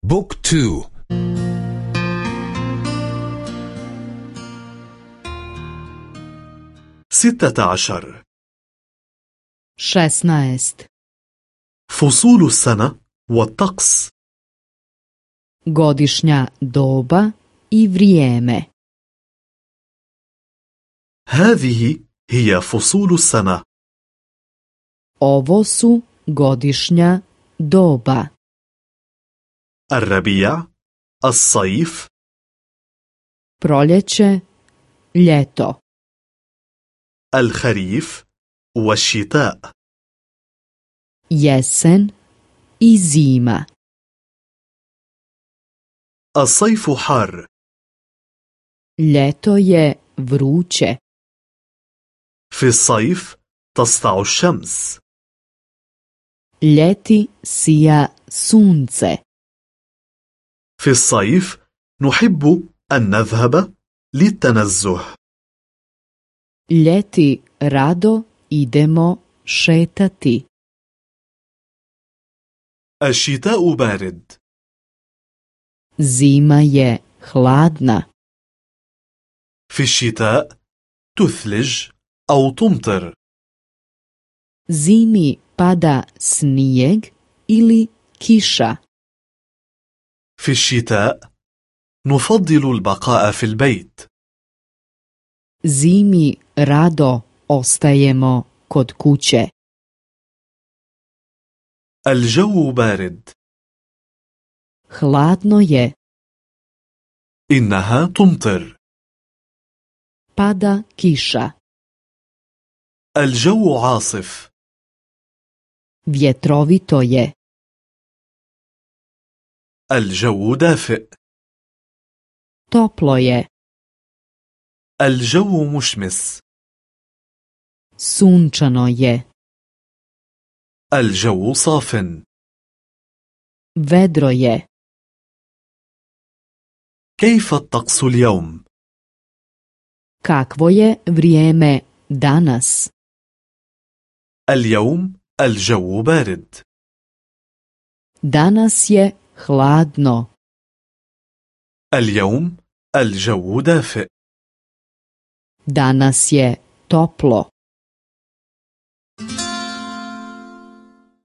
بوك تو. 16. 16. فصول السنة والطقس. Godišnja doba I vrijeme. هذه هي فصول السنة. Ovo su godišnja doba. الربيع، الصيف، Proljeće, ljeto. الخريف والشتاء. Jesen I zima. الصيف حار. Ljeto je vruće. في الصيف تسطع الشمس. Ljeti sija sunce. في الصيف نحب أن نذهب للتنزه. Ljeti rado idemo šetati. الشتاء بارد. Zima je hladna. في الشتاء تثلج أو تمطر. Zimi pada snijeg ili kiša. في الشتاء نفضل البقاء في البيت. Zimi rado ostajemo kod kuće. الجو بارد. Hladno je. إنها تمطر. Pada kiša. الجو عاصف. Vjetrovito je. الجو دافئ. Toplo je. الجو مشمس. Sunčano je. الجو صاف. Vedro je. كيف الطقس اليوم؟ Kakvo je vrijeme danas? اليوم الجو بارد. Danas je hladno. اليوم الجو دافئ. Danas je toplo.